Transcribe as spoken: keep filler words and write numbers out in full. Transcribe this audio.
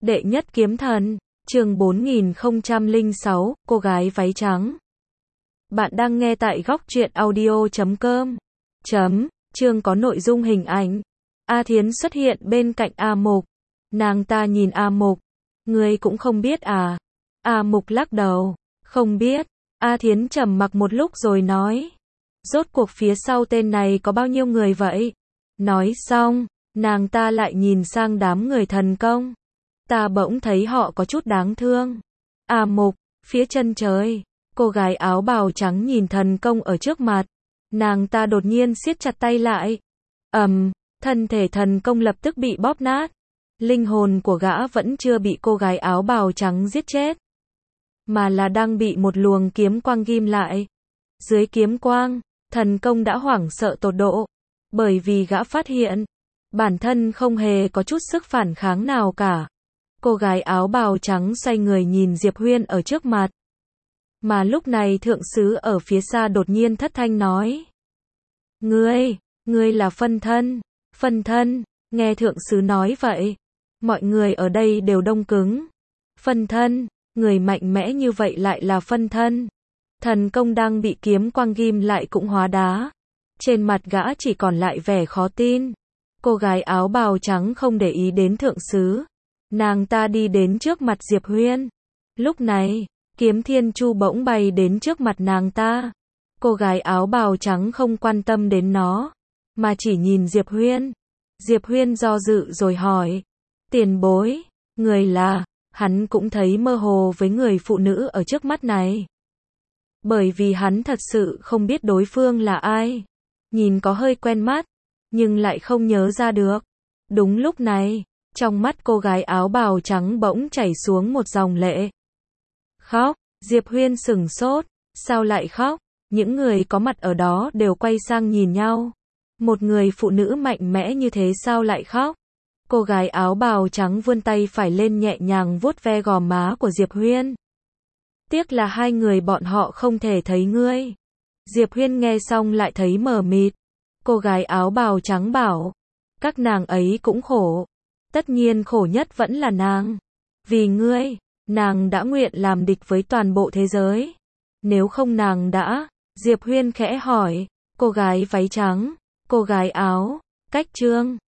Đệ nhất kiếm thần, chương bốn nghìn không trăm lẻ sáu, cô gái váy trắng. Bạn đang nghe tại góc truyện audio chấm com. Chấm, chương có nội dung hình ảnh. A Thiến xuất hiện bên cạnh A Mục. Nàng ta nhìn A Mục. Ngươi cũng không biết à? A Mục lắc đầu. Không biết. A Thiến trầm mặc một lúc rồi nói. Rốt cuộc phía sau tên này có bao nhiêu người vậy? Nói xong, nàng ta lại nhìn sang đám người thần công. Ta bỗng thấy họ có chút đáng thương. A Mục, phía chân trời, cô gái áo bào trắng nhìn thần công ở trước mặt. Nàng ta đột nhiên siết chặt tay lại. Ầm, um, thân thể thần công lập tức bị bóp nát. Linh hồn của gã vẫn chưa bị cô gái áo bào trắng giết chết, mà là đang bị một luồng kiếm quang ghim lại. Dưới kiếm quang, thần công đã hoảng sợ tột độ, bởi vì gã phát hiện, bản thân không hề có chút sức phản kháng nào cả. Cô gái áo bào trắng xoay người nhìn Diệp Huyên ở trước mặt. Mà lúc này thượng sứ ở phía xa đột nhiên thất thanh nói. Ngươi, ngươi là phân thân, phân thân, nghe thượng sứ nói vậy. Mọi người ở đây đều đông cứng. Phân thân, người mạnh mẽ như vậy lại là phân thân. Thần công đang bị kiếm quang ghim lại cũng hóa đá. Trên mặt gã chỉ còn lại vẻ khó tin. Cô gái áo bào trắng không để ý đến thượng sứ. Nàng ta đi đến trước mặt Diệp Huyên. Lúc này, kiếm thiên chu bỗng bay đến trước mặt nàng ta. Cô gái áo bào trắng không quan tâm đến nó, mà chỉ nhìn Diệp Huyên. Diệp Huyên do dự rồi hỏi. Tiền bối, người là, hắn cũng thấy mơ hồ với người phụ nữ ở trước mắt này. Bởi vì hắn thật sự không biết đối phương là ai. Nhìn có hơi quen mắt, nhưng lại không nhớ ra được. Đúng lúc này, trong mắt cô gái áo bào trắng bỗng chảy xuống một dòng lệ. Khóc, Diệp Huyên sửng sốt, sao lại khóc? Những người có mặt ở đó đều quay sang nhìn nhau. Một người phụ nữ mạnh mẽ như thế sao lại khóc? Cô gái áo bào trắng vươn tay phải lên nhẹ nhàng vuốt ve gò má của Diệp Huyên. Tiếc là hai người bọn họ không thể thấy ngươi. Diệp Huyên nghe xong lại thấy mờ mịt. Cô gái áo bào trắng bảo. Các nàng ấy cũng khổ. Tất nhiên khổ nhất vẫn là nàng. Vì ngươi, nàng đã nguyện làm địch với toàn bộ thế giới. Nếu không nàng đã, Diệp Huyên khẽ hỏi, cô gái váy trắng, cô gái áo, cách trương,